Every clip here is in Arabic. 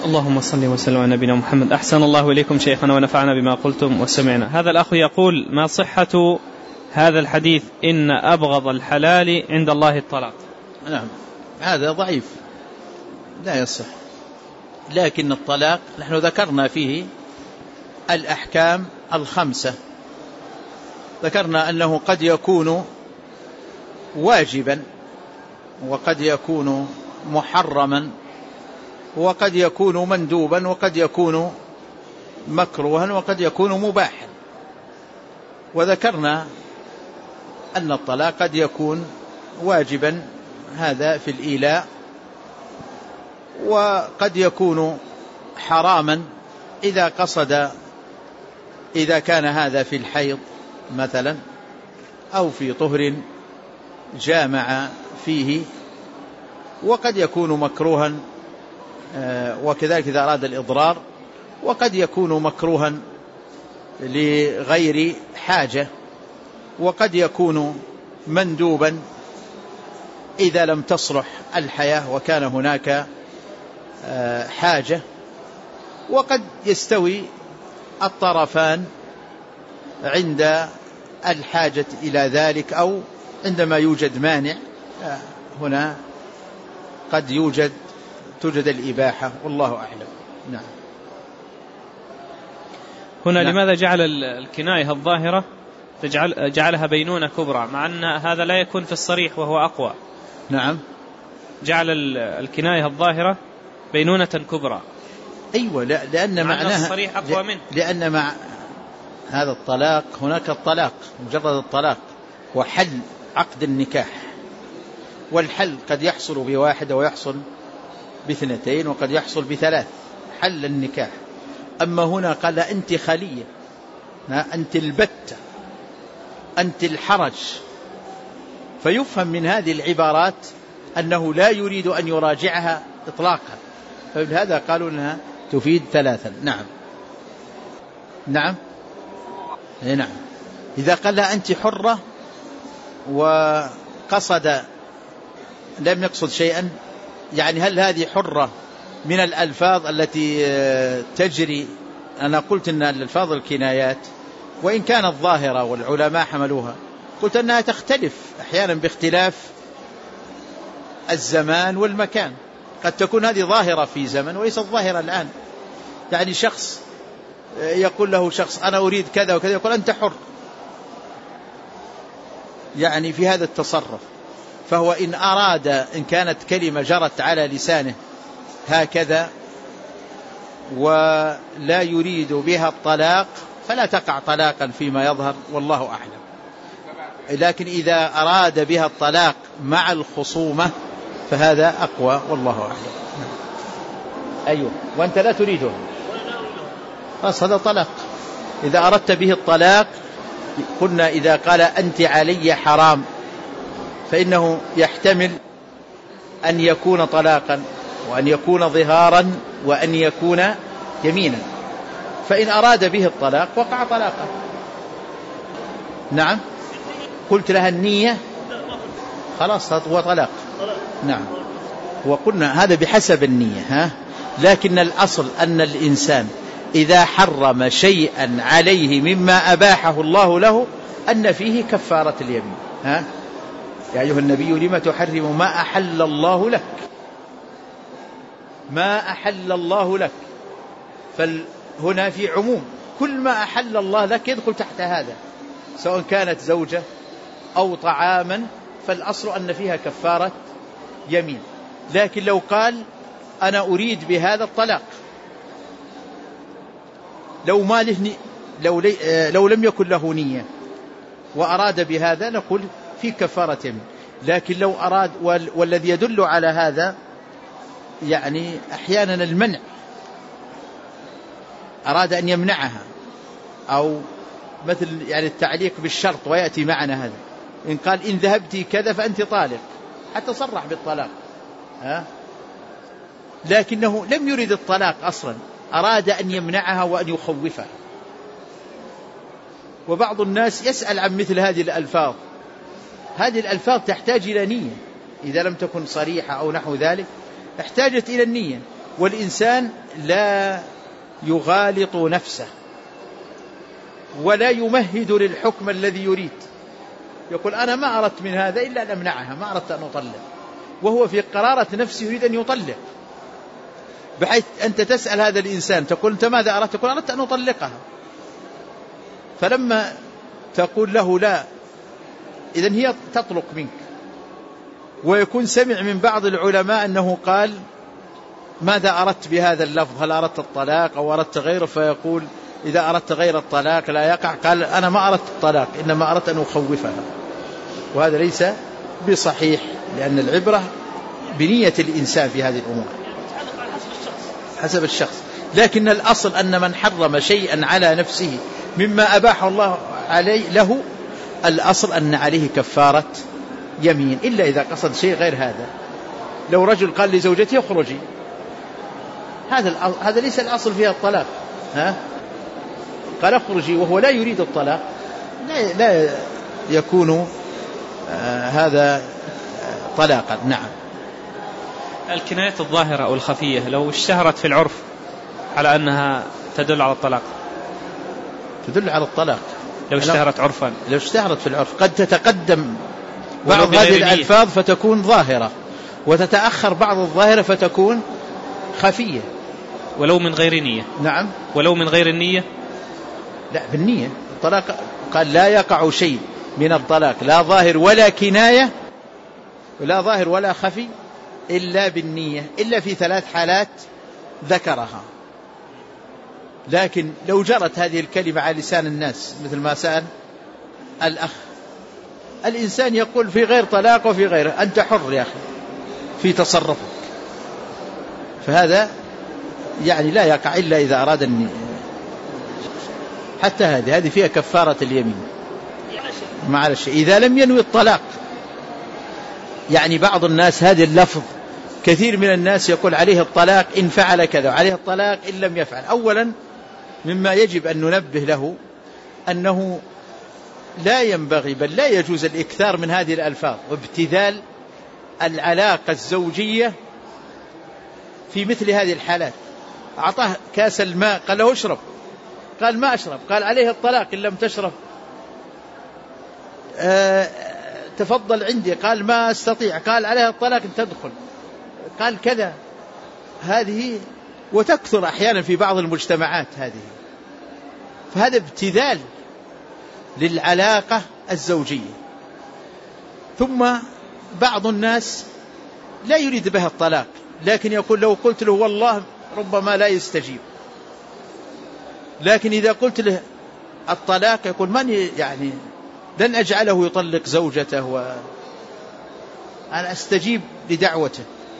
اللهم صل وسلم على نبينا محمد. أحسن الله إليكم شيخنا ونفعنا بما قلتم وسمعنا. هذا الأخ يقول: ما صحة هذا الحديث إن أبغض الحلال عند الله الطلاق؟ نعم، هذا ضعيف لا يصح، لكن الطلاق نحن ذكرنا فيه الأحكام الخمسة. ذكرنا أنه قد يكون واجبا، وقد يكون محرما، وقد يكون مندوبا، وقد يكون مكروها، وقد يكون مباحا. وذكرنا أن الطلاق قد يكون واجبا، هذا في الإيلاء، وقد يكون حراما إذا كان هذا في الحيض مثلا، أو في طهر جامع فيه، وقد يكون مكروها وكذلك إذا أراد الإضرار، وقد يكون مكروها لغير حاجة، وقد يكون مندوبا إذا لم تصلح الحياة وكان هناك حاجة، وقد يستوي الطرفان عند الحاجة إلى ذلك، أو عندما يوجد مانع هنا قد توجد الإباحة، والله أعلم. نعم. هنا نعم. لماذا جعل الكناية الظاهرة جعلها بينونة كبرى، مع أن هذا لا يكون في الصريح وهو أقوى؟ نعم، جعل الكناية الظاهرة بينونة كبرى. أيوة، لأن معناها الصريح أقوى منه، لأن مع هذا الطلاق هناك الطلاق مجرد الطلاق وحل عقد النكاح، والحل قد يحصل بواحدة ويحصل باثنتين وقد يحصل بثلاث، حل النكاح. أما هنا قال أنت خلية، أنت البتة، أنت الحرج، فيفهم من هذه العبارات أنه لا يريد أن يراجعها إطلاقا، فبهذا قالوا أنها تفيد ثلاثا. نعم نعم نعم. إذا قال لها أنت حرة وقصد لم يقصد شيئا، يعني هل هذه حرة من الألفاظ التي تجري؟ أنا قلت أن الألفاظ الكنايات وإن كانت ظاهرة والعلماء حملوها، قلت أنها تختلف أحيانا باختلاف الزمان والمكان. قد تكون هذه ظاهرة في زمن وليست ظاهرة الآن. يعني شخص يقول له شخص أنا أريد كذا وكذا، يقول أنت حر، يعني في هذا التصرف. فهو إن أراد، إن كانت كلمة جرت على لسانه هكذا ولا يريد بها الطلاق فلا تقع طلاقا فيما يظهر، والله أعلم. لكن إذا أراد بها الطلاق مع الخصومة فهذا أقوى، والله أعلم. أيوه، وأنت لا تريده، بس هذا طلاق. إذا أردت به الطلاق قلنا إذا قال أنت علي حرام فإنه يحتمل أن يكون طلاقا، وأن يكون ظهارا، وأن يكون يمينا. فإن أراد به الطلاق وقع طلاقا. نعم، قلت لها النية خلاص هو طلاق. نعم، وقلنا هذا بحسب النية، لكن الأصل أن الإنسان إذا حرم شيئا عليه مما أباحه الله له أن فيه كفارة اليمين. يا أيها النبي لما تحرم ما أحل الله لك، ما أحل الله لك. فهنا في عموم، كل ما أحل الله لك يدخل تحت هذا، سواء كانت زوجة أو طعاما، فالأصل أن فيها كفارة يمين. لكن لو قال أنا أريد بهذا الطلاق، لو لم يكن له نية وأراد بهذا نقول في كفارة يمين. لكن لو أراد، والذي يدل على هذا يعني أحيانا المنع، أراد أن يمنعها، أو مثل يعني التعليق بالشرط ويأتي معنا هذا، إن قال إن ذهبتي كذا فأنت طالق، حتى صرح بالطلاق، لكنه لم يرد الطلاق أصلا، أراد أن يمنعها وأن يخوفها. وبعض الناس يسأل عن مثل هذه الألفاظ. هذه الألفاظ تحتاج إلى نية، إذا لم تكن صريحة أو نحو ذلك احتاجت إلى النية. والإنسان لا يغالط نفسه ولا يمهد للحكم الذي يريد، يقول أنا ما أردت من هذا إلا أن أمنعها، ما أردت أن أطلق، وهو في قرارة نفسه يريد أن يطلق، بحيث أنت تسأل هذا الإنسان تقول أنت ماذا أردت؟ تقول أردت أن أطلقها، فلما تقول له لا، إذن هي تطلق منك. ويكون سمع من بعض العلماء أنه قال ماذا أردت بهذا اللفظ؟ هل أردت الطلاق أو أردت غيره؟ فيقول إذا أردت غير الطلاق لا يقع. قال أنا ما أردت الطلاق، إنما أردت أن أخوفها. وهذا ليس بصحيح، لأن العبرة بنية الإنسان في هذه الأمور حسب الشخص. لكن الأصل أن من حرم شيئا على نفسه مما أباح الله عليه له، الأصل أن عليه كفارة يمين، إلا إذا قصد شيء غير هذا. لو رجل قال لزوجته اخرجي، هذا ليس الأصل فيها الطلاق، قال اخرجي وهو لا يريد الطلاق، لا يكون هذا طلاقا. نعم. الكنايات الظاهرة أو الخفية لو اشتهرت في العرف على أنها تدل على الطلاق، تدل على الطلاق لو اشتهرت عرفا، لو اشتهرت في العرف قد تتقدم بعض هذه الألفاظ فتكون ظاهرة، وتتأخر بعض الظاهرة فتكون خفية. ولو من غير نية. نعم. ولو من غير النية، لا بالنية. الطلاق قال لا يقع شيء من الطلاق، لا ظاهر ولا كناية ولا ظاهر ولا خفي، إلا بالنية، إلا في 3 حالات ذكرها. لكن لو جرت هذه الكلمة على لسان الناس مثل ما سأل الأخ، الإنسان يقول في غير طلاق وفي غيره، أنت حر يا أخي في تصرفك، فهذا يعني لا يقع إلا إذا أراد النية. حتى هذه فيها كفارة اليمين مع الشيء إذا لم ينوي الطلاق. يعني بعض الناس هذا اللفظ كثير من الناس يقول عليه الطلاق إن فعل كذا، وعليه الطلاق إن لم يفعل. أولا مما يجب أن ننبه له أنه لا ينبغي بل لا يجوز الإكثار من هذه الألفاظ وابتذال العلاقة الزوجية في مثل هذه الحالات. أعطاه كاس الماء قال له اشرب، قال ما أشرب، قال عليه الطلاق إن لم تشرب. تفضل عندي، قال ما أستطيع، قال عليه الطلاق إن تدخل، قال كذا. هذه وتكثر أحيانا في بعض المجتمعات هذه، فهذا ابتذال للعلاقة الزوجية. ثم بعض الناس لا يريد بها الطلاق، لكن يقول لو قلت له والله ربما لا يستجيب، لكن إذا قلت له الطلاق يقول من يعني لن أجعله يطلق زوجته وأنا أستجيب لدعوته.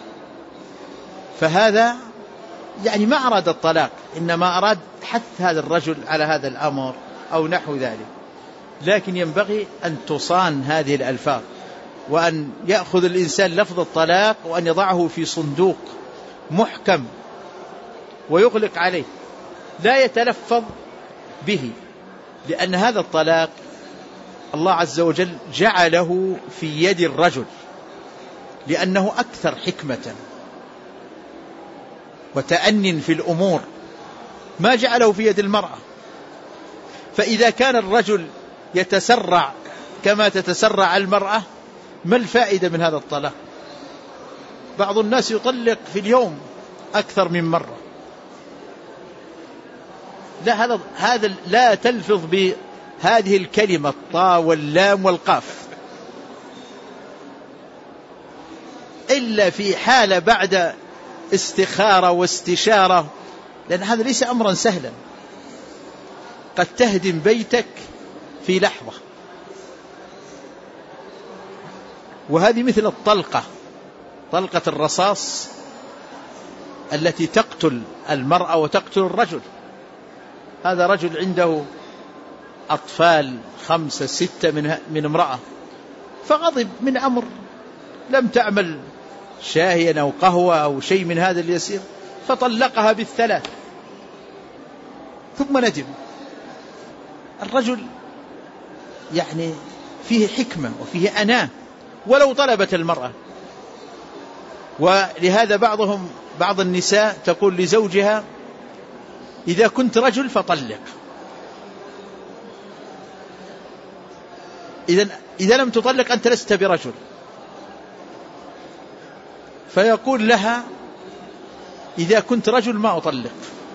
فهذا يعني ما أراد الطلاق، إنما أراد حث هذا الرجل على هذا الأمر أو نحو ذلك. لكن ينبغي أن تصان هذه الألفاظ، وأن يأخذ الإنسان لفظ الطلاق وأن يضعه في صندوق محكم ويغلق عليه، لا يتلفظ به، لأن هذا الطلاق الله عز وجل جعله في يد الرجل لأنه أكثر حكمة وتأنٍ في الأمور، ما جعله في يد المرأة. فإذا كان الرجل يتسرع كما تتسرع المرأة، ما الفائدة من هذا الطلاق؟ بعض الناس يطلق في اليوم أكثر من مرة. لا، هذا لا تلفظ بهذه الكلمة الطاء واللام والقاف إلا في حالة بعد استخارة واستشارة، لأن هذا ليس أمرا سهلا، قد تهدم بيتك في لحظة. وهذه مثل الطلقة، طلقة الرصاص التي تقتل المرأة وتقتل الرجل. هذا رجل عنده أطفال 5 6 من امرأة، فغضب من أمر لم تعمل شاهيا أو قهوة أو شيء من هذا اليسير، فطلقها بال3 ثم ندم. الرجل يعني فيه حكمة وفيه أناة ولو طلبت المرأة. ولهذا بعضهم بعض النساء تقول لزوجها إذا كنت رجل فطلق، إذا لم تطلق أنت لست برجل. فيقول لها إذا كنت رجل ما أطلق،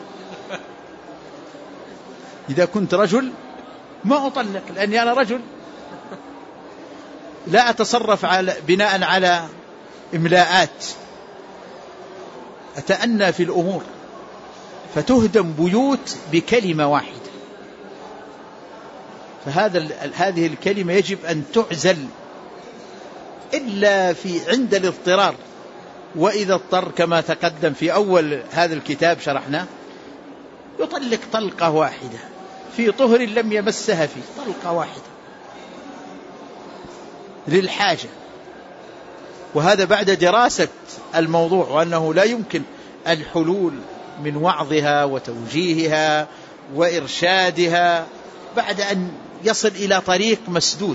إذا كنت رجل ما أطلق، لأني أنا رجل لا أتصرف بناء على إملاءات، أتأنى في الأمور، فتهدم بيوت بكلمة واحدة. هذه الكلمة يجب أن تعزل إلا عند الاضطرار، وإذا اضطر كما تقدم في أول هذا الكتاب شرحنا يطلق طلقة واحدة في طهر لم يمسها فيه، طلقة واحدة للحاجة. وهذا بعد دراسة الموضوع، وأنه لا يمكن الحلول من وعظها وتوجيهها وإرشادها بعد أن يصل إلى طريق مسدود.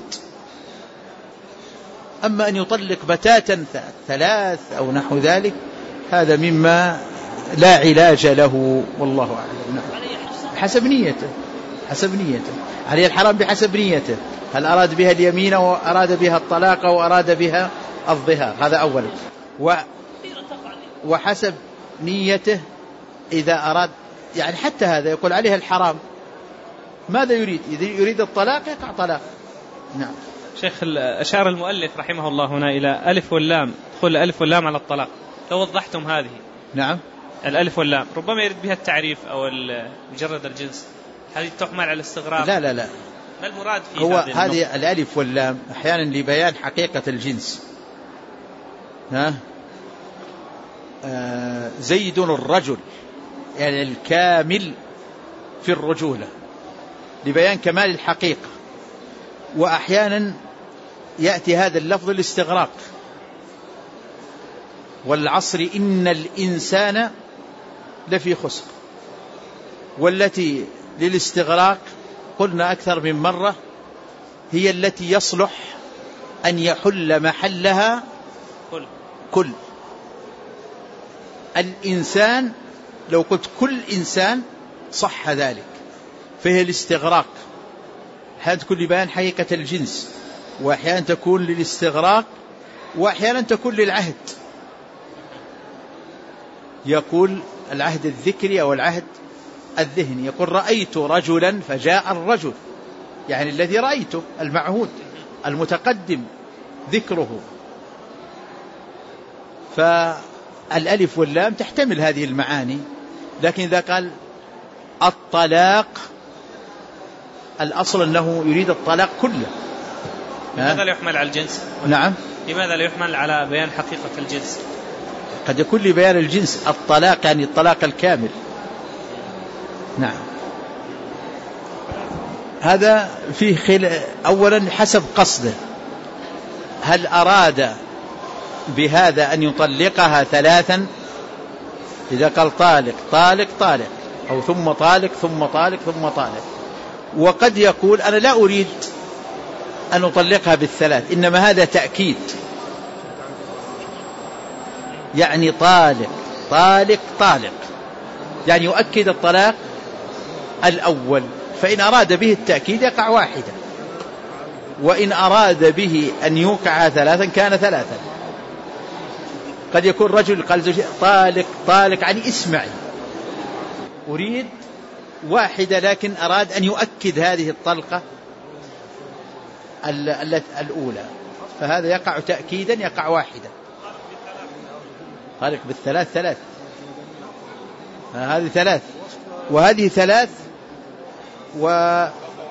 أما أن يطلق بتاتا 3 أو نحو ذلك هذا مما لا علاج له، والله أعلم. حسب نيته، حسب نيته، عليه الحرام بحسب نيته، هل أراد بها اليمين أو أراد بها الطلاق أو أراد بها الظهار، هذا أولا. وحسب نيته إذا أراد، يعني حتى هذا يقول عليها الحرام ماذا يريد؟ إذا يريد الطلاق يقع طلاق. نعم. شيخ، أشار المؤلف رحمه الله هنا إلى ألف واللام، دخول الألف واللام على الطلاق، لو وضحتم هذه. نعم. الألف واللام ربما يريد بها التعريف أو مجرد الجنس، هذه تحمل على الاستغراق. لا لا لا، ما المراد فيه؟ هو هذه الألف واللام أحيانا لبيان حقيقة الجنس. زيد الرجل، يعني الكامل في الرجولة، لبيان كمال الحقيقة. وأحيانا يأتي هذا اللفظ الاستغراق، والعصر إن الإنسان لفي خسر. والتي للاستغراق قلنا أكثر من مرة هي التي يصلح أن يحل محلها كل الإنسان. لو قلت كل إنسان صح ذلك، فهي الاستغراق. أحيانا تكون لبيان حقيقة الجنس، وأحيانا تكون للاستغراق، وأحيانا تكون للعهد. يقول العهد الذكري أو العهد الذهني، يقول رأيت رجلا فجاء الرجل، يعني الذي رأيته المعهود المتقدم ذكره. فالألف واللام تحتمل هذه المعاني، لكن إذا قال الطلاق الأصل أنه يريد الطلاق كله. لماذا لا يحمل على الجنس؟ نعم. لماذا لا يحمل على بيان حقيقة الجنس؟ قد يكون لبيان الجنس الطلاق، يعني الطلاق الكامل. نعم. هذا فيه أولا حسب قصده، هل أراد بهذا أن يطلقها 3؟ إذا قال طالق طالق طالق، أو ثم طالق ثم طالق ثم طالق. وقد يقول أنا لا أريد أن أطلقها بالثلاث، إنما هذا تأكيد، يعني طالق طالق طالق، يعني يؤكد الطلاق الأول. فإن أراد به التأكيد يقع واحدا، وإن أراد به أن يوقع 3 كان 3. قد يكون رجل قال طالق طالق يعني اسمعي، أريد واحدة، لكن أراد أن يؤكد هذه الطلقة الأولى، فهذا يقع تأكيدا، يقع واحدا. طالق بالثلاث 3، هذه 3 وهذه 3، وطالق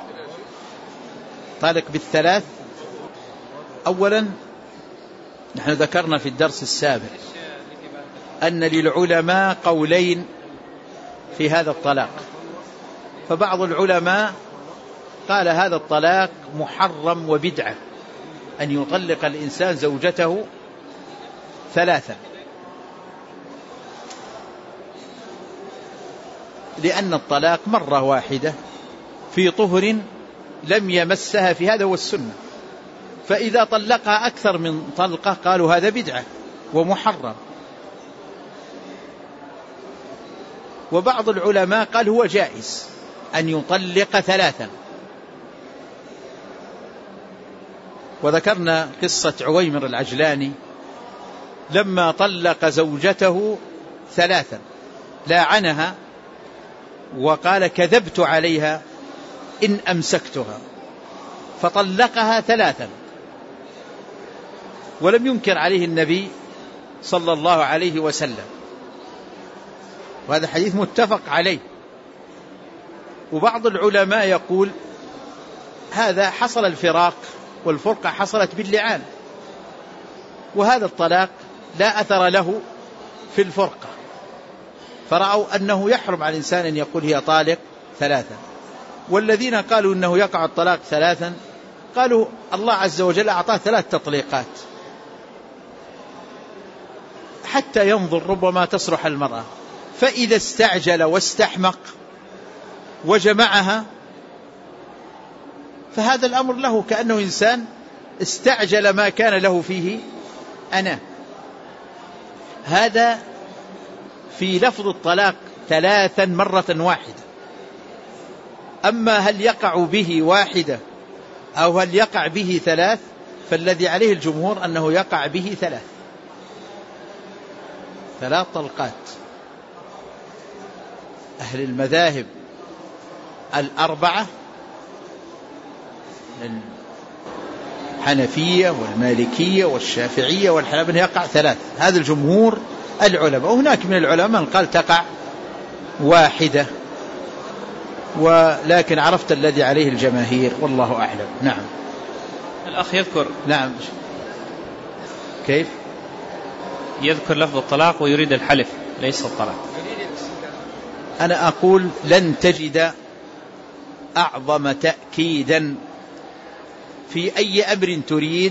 بالثلاث. أولا نحن ذكرنا في الدرس السابق أن للعلماء قولين في هذا الطلاق. فبعض العلماء قال هذا الطلاق محرم وبدعة، أن يطلق الإنسان زوجته 3، لأن الطلاق مرة واحدة في طهر لم يمسها في، هذا هو السنة. فإذا طلقها أكثر من طلقة قالوا هذا بدعة ومحرم. وبعض العلماء قال هو جائز أن يطلق 3. وذكرنا قصة عويمر العجلاني لما طلق زوجته 3 لاعنها وقال كذبت عليها إن أمسكتها، فطلقها 3 ولم ينكر عليه النبي صلى الله عليه وسلم، وهذا حديث متفق عليه. وبعض العلماء يقول هذا حصل الفراق والفرقة حصلت باللعان، وهذا الطلاق لا أثر له في الفرقة، فرأوا أنه يحرم على الإنسان أن يقول هي طالق 3. والذين قالوا أنه يقع الطلاق 3 قالوا الله عز وجل أعطاه 3 تطليقات حتى ينظر، ربما تصلح المرأة، فإذا استعجل واستحمق وجمعها فهذا الأمر له كأنه إنسان استعجل ما كان له فيه أنا. هذا في لفظ الطلاق 3 مرة واحدة. أما هل يقع به 1 أو هل يقع به 3 فالذي عليه الجمهور أنه يقع به 3 طلقات. أهل المذاهب 4 الحنفية والمالكية والشافعية والحنابلة يقع 3، هذا الجمهور العلماء. وهناك من العلماء من قال تقع 1، ولكن عرفت الذي عليه الجماهير والله أعلم. نعم. الأخ يذكر نعم كيف يذكر لفظ الطلاق ويريد الحلف ليس الطلاق. أنا أقول لن تجد أعظم تأكيدا في أي أمر تريد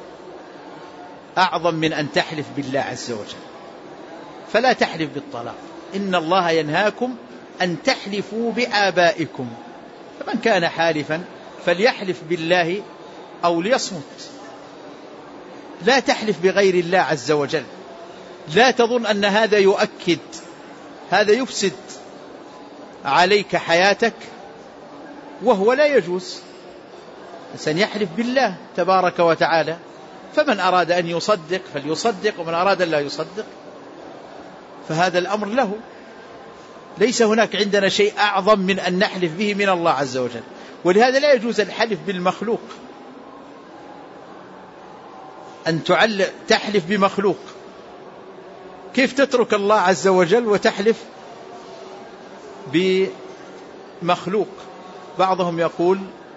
أعظم من أن تحلف بالله عز وجل. فلا تحلف بالطلاق، إن الله ينهاكم أن تحلفوا بآبائكم، فمن كان حالفا فليحلف بالله أو ليصمت. لا تحلف بغير الله عز وجل، لا تظن أن هذا يؤكد، هذا يفسد عليك حياتك وهو لا يجوز. الإنسان يحلف بالله تبارك وتعالى، فمن أراد أن يصدق فليصدق، ومن أراد أن لا يصدق فهذا الأمر له. ليس هناك عندنا شيء أعظم من أن نحلف به من الله عز وجل، ولهذا لا يجوز الحلف بالمخلوق، أن تحلف بمخلوق. كيف تترك الله عز وجل وتحلف بمخلوق؟ بعضهم يقول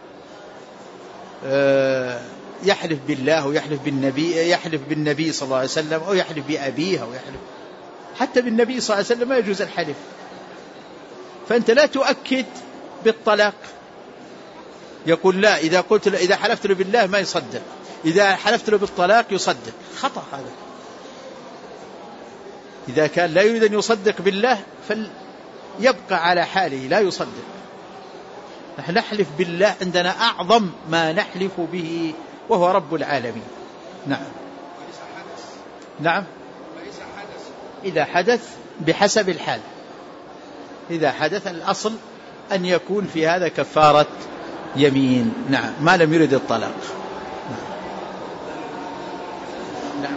يحلف بالله ويحلف بالنبي، يحلف بالنبي صلى الله عليه وسلم، أو يحلف بأبيه، أو يحلف حتى بالنبي صلى الله عليه وسلم، ما يجوز الحلف. فأنت لا تؤكد بالطلاق. يقول لا، إذا حلفت له بالله ما يصدق، إذا حلفت له بالطلاق يصدق. خطأ هذا. إذا كان لا يريد أن يصدق بالله فليبقى على حاله لا يصدق. نحن نحلف بالله، عندنا أعظم ما نحلف به وهو رب العالمين. نعم. نعم. إذا حدث بحسب الحال، إذا حدث الأصل أن يكون في هذا كفارة يمين. نعم، ما لم يرد الطلاق. نعم.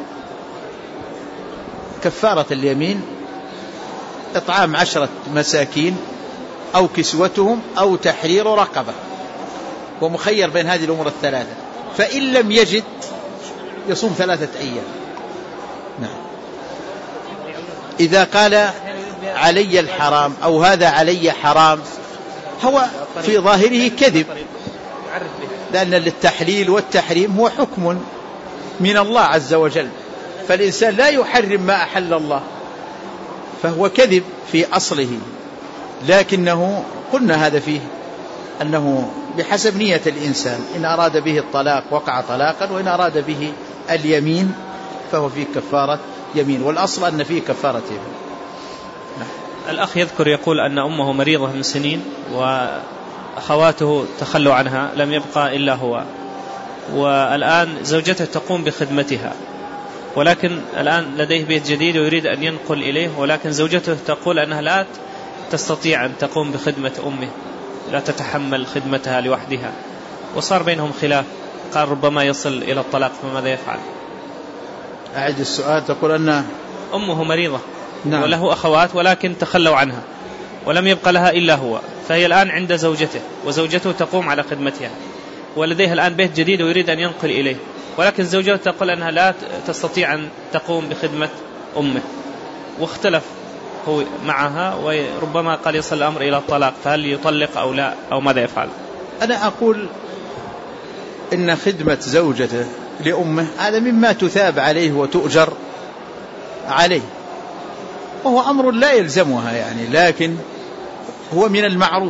كفارة اليمين إطعام 10 مساكين أو كسوتهم أو تحرير رقبة، ومخير بين هذه الأمور ال3. فإن لم يجد يصوم 3 أيام. نعم. إذا قال علي الحرام أو هذا علي حرام، هو في ظاهره كذب، لأن للتحليل والتحريم هو حكم من الله عز وجل، فالإنسان لا يحرم ما أحل الله، فهو كذب في أصله. لكنه قلنا هذا فيه أنه بحسب نية الإنسان، إن أراد به الطلاق وقع طلاقا، وإن أراد به اليمين فهو فيه كفارة يمين، والأصل أن فيه كفارة يمين. الأخ يذكر يقول أن أمه مريضة من سنين وأخواته تخلوا عنها، لم يبقى إلا هو، والآن زوجته تقوم بخدمتها، ولكن الآن لديه بيت جديد ويريد أن ينقل إليه، ولكن زوجته تقول أنها لا تستطيع أن تقوم بخدمة أمه، لا تتحمل خدمتها لوحدها، وصار بينهم خلاف، قال ربما يصل إلى الطلاق، فماذا يفعل؟ أعد السؤال. تقول أن أمه مريضة، نعم. وله أخوات ولكن تخلوا عنها ولم يبقى لها إلا هو، فهي الآن عند زوجته وزوجته تقوم على خدمتها، ولديها الآن بيت جديد ويريد أن ينقل إليه، ولكن زوجته تقول أنها لا تستطيع أن تقوم بخدمة أمه، واختلف هو معها وربما قال يصل الأمر إلى الطلاق، فهل يطلق أو لا، أو ماذا يفعل؟ أنا أقول إن خدمة زوجته لأمه هذا مما تثاب عليه وتؤجر عليه، وهو أمر لا يلزمها يعني، لكن هو من المعروف،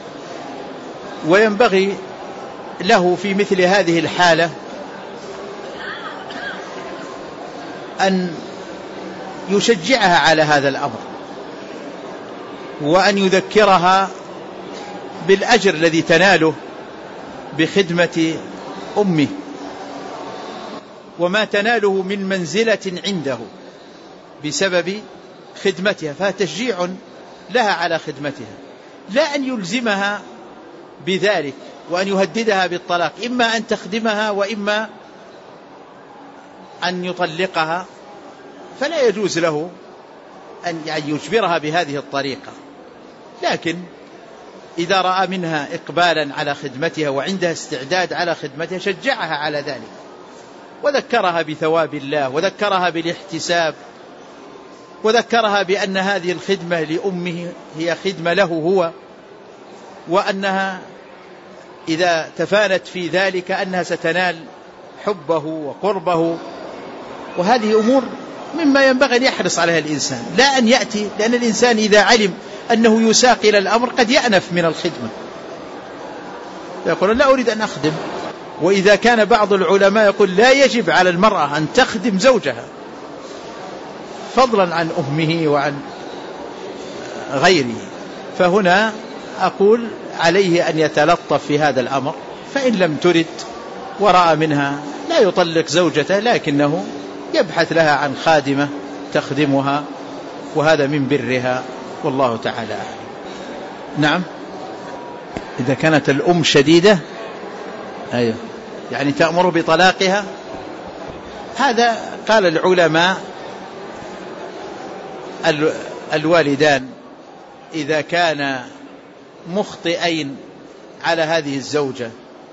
وينبغي له في مثل هذه الحالة أن يشجعها على هذا الأمر، وأن يذكرها بالأجر الذي تناله بخدمة أمه، وما تناله من منزلة عنده بسبب خدمتها، فتشجيع لها على خدمتها، لا أن يلزمها بذلك وأن يهددها بالطلاق، إما أن تخدمها وإما أن يطلقها، فلا يجوز له أن يجبرها بهذه الطريقة، لكن إذا رأى منها إقبالا على خدمتها وعندها استعداد على خدمتها شجعها على ذلك، وذكرها بثواب الله، وذكرها بالاحتساب، وذكرها بأن هذه الخدمة لأمه هي خدمة له هو، وأنها إذا تفانت في ذلك أنها ستنال حبه وقربه، وهذه أمور مما ينبغي أن يحرص عليها الإنسان، لا أن يأتي، لأن الإنسان إذا علم أنه يساق إلى الأمر قد يأنف من الخدمة، يقول لا أريد أن أخدم. وإذا كان بعض العلماء يقول لا يجب على المرأة أن تخدم زوجها فضلا عن أمه وعن غيره، فهنا أقول عليه أن يتلطف في هذا الأمر، فإن لم ترد ورأى منها لا يطلق زوجته، لكنه يبحث لها عن خادمة تخدمها، وهذا من برها، والله تعالى أعلم. نعم. إذا كانت الأم شديدة، أيوه، يعني تأمر بطلاقها، هذا قال العلماء الوالدان إذا كان مخطئين على هذه الزوجة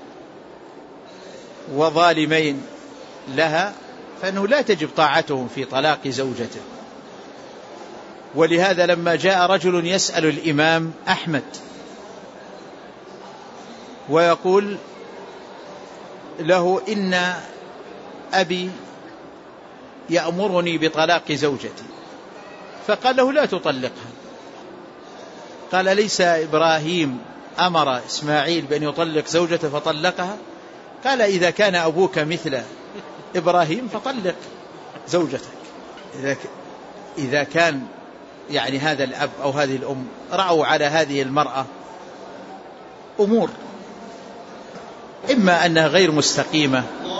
وظالمين لها فإنه لا تجب طاعتهم في طلاق زوجته. ولهذا لما جاء رجل يسأل الإمام أحمد ويقول له إن أبي يأمرني بطلاق زوجتي، فقال له لا تطلقها. قال ليس إبراهيم أمر إسماعيل بأن يطلق زوجته فطلقها؟ قال إذا كان أبوك مثل إبراهيم فطلق زوجتك. إذا كان يعني هذا الأب أو هذه الأم رأوا على هذه المرأة أمور إما أنها غير مستقيمة،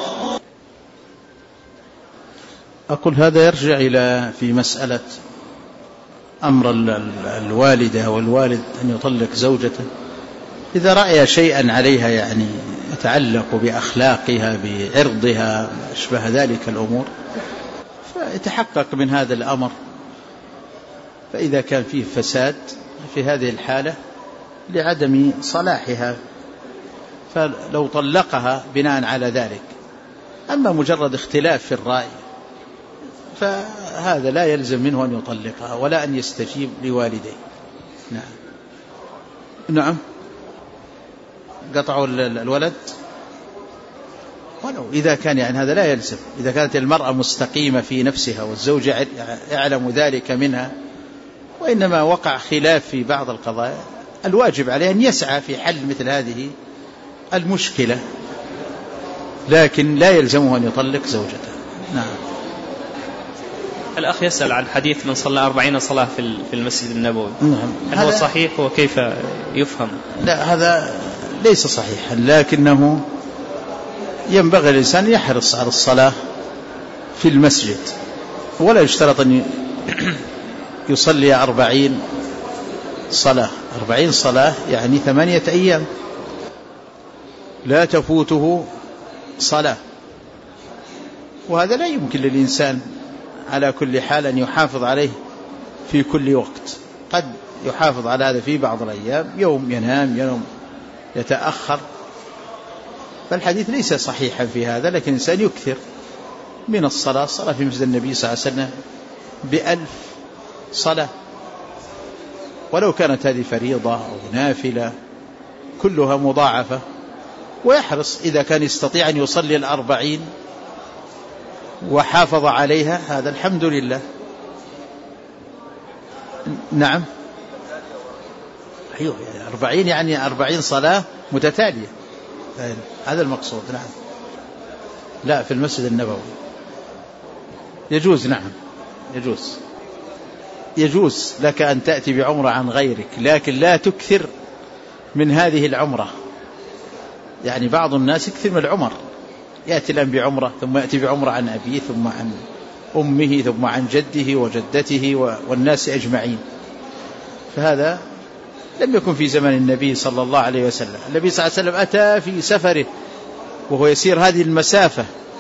أقول هذا يرجع إلى في مسألة أمر الوالدة والوالد أن يطلق زوجته إذا رأي شيئا عليها يعني يتعلق بأخلاقها بعرضها أشبه ذلك الأمور، فيتحقق من هذا الأمر، فإذا كان فيه فساد في هذه الحالة لعدم صلاحها فلو طلقها بناء على ذلك. أما مجرد اختلاف في الرأي فهذا لا يلزم منه أن يطلقها ولا أن يستجيب لوالديه. نعم. نعم. قطعوا الولد ولو إذا كان يعني هذا لا يلزم، إذا كانت المرأة مستقيمة في نفسها والزوج يعلم ذلك منها وإنما وقع خلاف في بعض القضايا، الواجب عليه أن يسعى في حل مثل هذه المشكلة، لكن لا يلزمه أن يطلق زوجته. نعم. الأخ يسأل عن حديث من صلى 40 صلاة في المسجد النبوي. نعم. هل هو صحيح وكيف يفهم؟ لا، هذا ليس صحيحا، لكنه ينبغي الإنسان يحرص على الصلاة في المسجد، ولا يشترط أن يصلي 40 صلاة. 40 صلاة يعني 8 أيام لا تفوته صلاة، وهذا لا يمكن للإنسان على كل حال أن يحافظ عليه في كل وقت. قد يحافظ على هذا في بعض الأيام، يوم ينام، يوم يتأخر، فالحديث ليس صحيحا في هذا، لكن الإنسان يكثر من الصلاة في مسجد النبي صلى الله عليه وسلم ب1000 صلاة، ولو كانت هذه فريضة أو نافلة كلها مضاعفة، ويحرص إذا كان يستطيع أن يصلي 40 وحافظ عليها، هذا الحمد لله. نعم، أيوه، 40 يعني 40 صلاة متتالية، هذا المقصود. نعم، لا، في المسجد النبوي يجوز. نعم، يجوز لك أن تأتي بعمرة عن غيرك، لكن لا تكثر من هذه العمرة. يعني بعض الناس يكثر من العمر، يأتي الآن بعمرة ثم يأتي بعمرة عن أبيه ثم عن أمه ثم عن جده وجدته والناس أجمعين، فهذا لم يكن في زمن النبي صلى الله عليه وسلم. النبي صلى الله عليه وسلم أتى في سفره وهو يسير هذه المسافة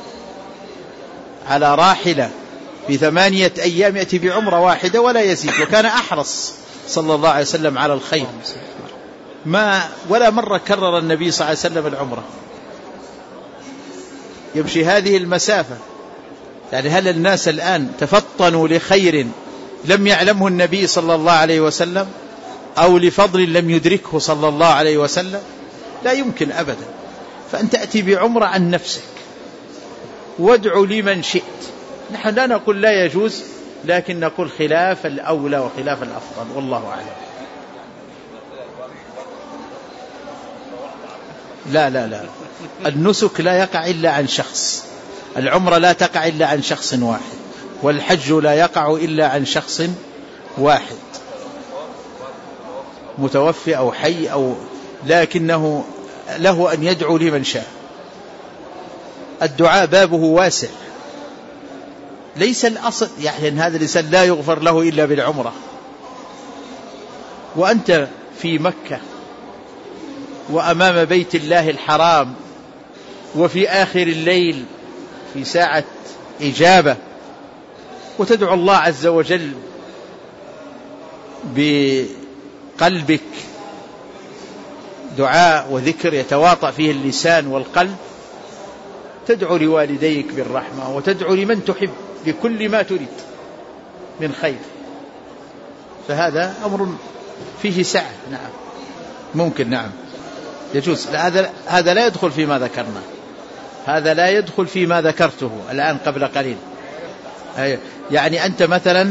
على راحلة في 8 أيام، يأتي بعمرة واحدة ولا يزيد، وكان أحرص صلى الله عليه وسلم على الخير، ولا مرة كرر النبي صلى الله عليه وسلم العمرة، يمشي هذه المسافة. يعني هل الناس الآن تفطنوا لخير لم يعلمه النبي صلى الله عليه وسلم، أو لفضل لم يدركه صلى الله عليه وسلم؟ لا يمكن أبدا. فأنت تأتي بعمرة عن نفسك، وادعو لمن شئت. نحن لا نقول لا يجوز، لكن نقول خلاف الأولى وخلاف الأفضل، والله أعلم. لا، النسك لا يقع إلا عن شخص، العمرة لا تقع إلا عن شخص واحد، والحج لا يقع إلا عن شخص واحد، متوفي أو حي لكنه له أن يدعو لمن شاء. الدعاء بابه واسع، ليس الأصل يعني أن هذا الإنسان لا يغفر له إلا بالعمرة. وأنت في مكة وأمام بيت الله الحرام، وفي آخر الليل في ساعة إجابة، وتدعو الله عز وجل بقلبك دعاء وذكر يتواطأ فيه اللسان والقلب، تدعو لوالديك بالرحمة، وتدعو لمن تحب بكل ما تريد من خير، فهذا أمر فيه سعة. نعم، ممكن، نعم، يجوز. هذا لا يدخل فيما ذكرنا، هذا لا يدخل فيما ذكرته الآن قبل قليل. يعني أنت مثلا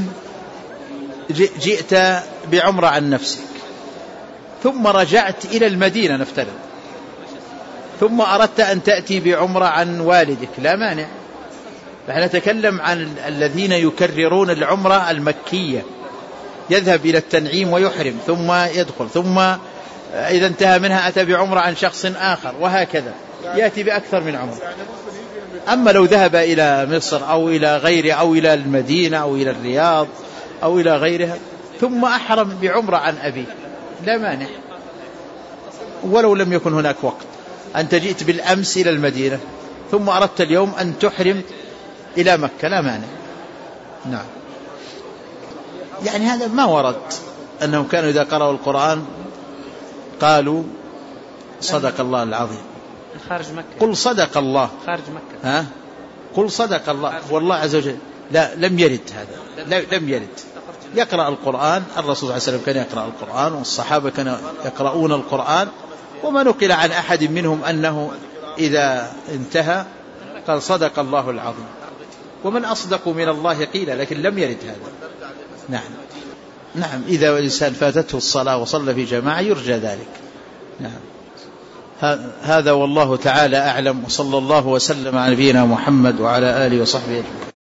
جئت بعمرة عن نفسك، ثم رجعت إلى المدينة نفترض، ثم أردت أن تأتي بعمرة عن والدك، لا مانع. نحن نتكلم عن الذين يكررون العمرة المكية، يذهب إلى التنعيم ويحرم ثم يدخل، ثم إذا انتهى منها أتى بعمرة عن شخص آخر، وهكذا يأتي بأكثر من عمرة. أما لو ذهب إلى مصر أو إلى غيره أو إلى المدينة أو إلى الرياض أو إلى غيرها ثم أحرم بعمرة عن أبيه، لا مانع، ولو لم يكن هناك وقت. أنت جئت بالأمس إلى المدينة ثم أردت اليوم أن تحرم إلى مكة، لا مانع. نعم، يعني هذا ما ورد أنهم كانوا إذا قرأوا القرآن قالوا صدق الله العظيم، خارج مكة، قل صدق الله، خارج مكة، قل صدق الله، والله عز وجل. لا، لم يرد هذا، لم يرد. يقرأ القرآن، الرسول صلى الله عليه وسلم كان يقرأ القرآن، والصحابة كانوا يقرؤون القرآن، وما نقل عن أحد منهم أنه إذا انتهى قال صدق الله العظيم، ومن أصدق من الله قيل، لكن لم يرد هذا. نعم، إذا الإنسان فاتته الصلاة وصلى في جماعة يرجى ذلك. نعم، هذا والله تعالى أعلم، وصلى الله وسلم على نبينا محمد وعلى آله وصحبه أجمعين.